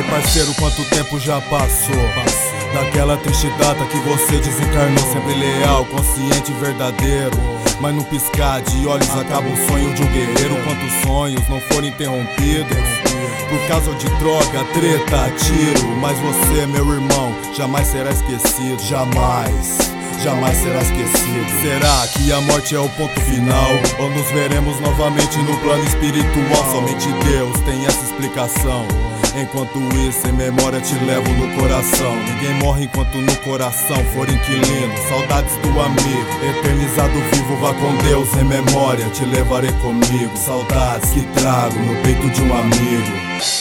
parceiro, quanto tempo já passou daquela triste data que você desencarnou. Sempre leal, consciente e verdadeiro, mas num piscar de olhos acaba o sonho de um guerreiro. Quantos sonhos não foram interrompidos por causa de droga, treta, tiro. Mas você, meu irmão, jamais será esquecido. Jamais será esquecido. Será que a morte é o ponto final? Ou nos veremos novamente no plano espiritual? Somente Deus tem essa explicação. Enquanto isso, em memória te levo no coração. Ninguém morre enquanto no coração for inquilino. Saudades do amigo, eternizado vivo, vá com Deus. Em memória te levarei comigo. Saudades que trago no peito de um amigo.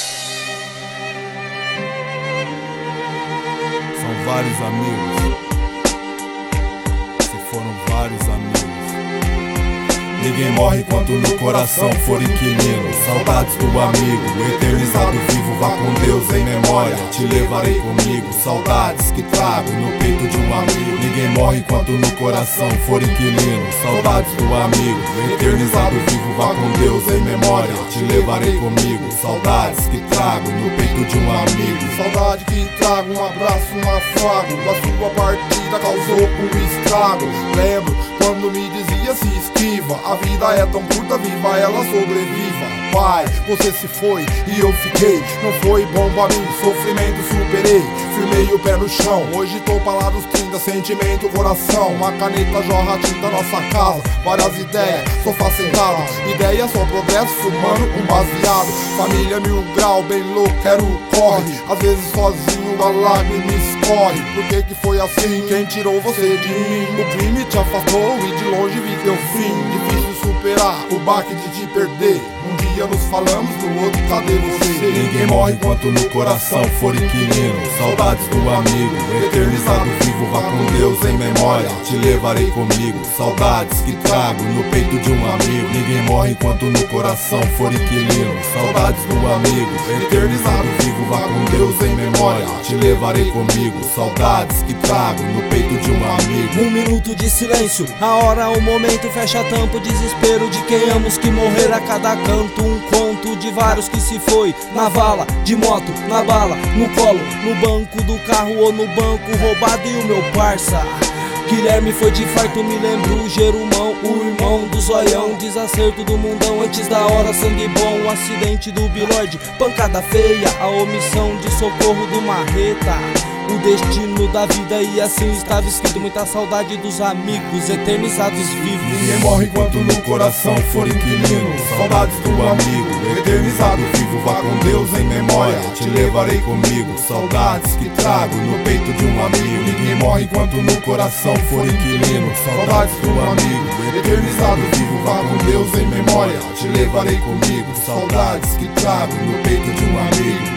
São vários amigos, se foram vários amigos. Ninguém morre enquanto no coração for inquilino. Saudades do amigo, eternizado vivo, vá com Deus em memória, te levarei comigo. Saudades que trago no peito de um amigo. Ninguém morre enquanto no coração for inquilino. Saudades do amigo, eternizado vivo, vá com Deus em memória, te levarei comigo. Saudades que trago no peito de um amigo. Saudade que trago, um abraço, um afago. A sua partida causou um estrago. Lembro quando me dizia se esquiva, a vida é tão curta, viva ela, sobreviva. Pai, você se foi e eu fiquei. Não foi bom pra mim, sofrimento superei. Firmei o pé no chão, hoje tô pra lá dos 30. Sentimento, coração, uma caneta jorra tinta, nossa casa. Várias ideias, sofá sentado. Ideia só progresso, fumando um baseado. Família mil grau, bem louco, quero corre. Às vezes sozinho a lágrima escorre. Por que que foi assim? Quem tirou você de mim? O crime te afastou e de longe vi teu fim. Difícil superar o baque de te perder. Um dia nos falamos, no outro cadê você? Ninguém morre enquanto no coração for inquilino. Saudades do amigo, eternizado vivo, vá com Deus em memória, te levarei comigo. Saudades que trago no peito de um amigo. Ninguém morre enquanto no coração for inquilino. Saudades do amigo, eternizado vivo, vá com Deus em memória, te levarei comigo. Saudades que trago no peito de um amigo. Um minuto de silêncio, a hora, o momento, fecha a tampa, o desespero de quem amos que morrer a cada canto. Um conto de vários que se foi na vala, de moto, na bala, no colo, no banco do carro ou no banco roubado. E o meu parça Guilherme foi de farto, me lembro o Jerumão, o irmão do zoião. Desacerto do mundão antes da hora, sangue bom. O acidente do Bilord, pancada feia, a omissão de socorro do marreta. O destino da vida e assim estava escrito. Muita saudade dos amigos eternizados vivos. Ninguém morre enquanto no coração for inquilino. Saudades do amigo, eternizado vivo, vá com Deus em memória, te levarei comigo. Saudades que trago no peito de um amigo. Ninguém morre enquanto no coração for inquilino. Saudades do amigo, eternizado vivo, vá com Deus em memória, te levarei comigo. Saudades que trago no peito de um amigo.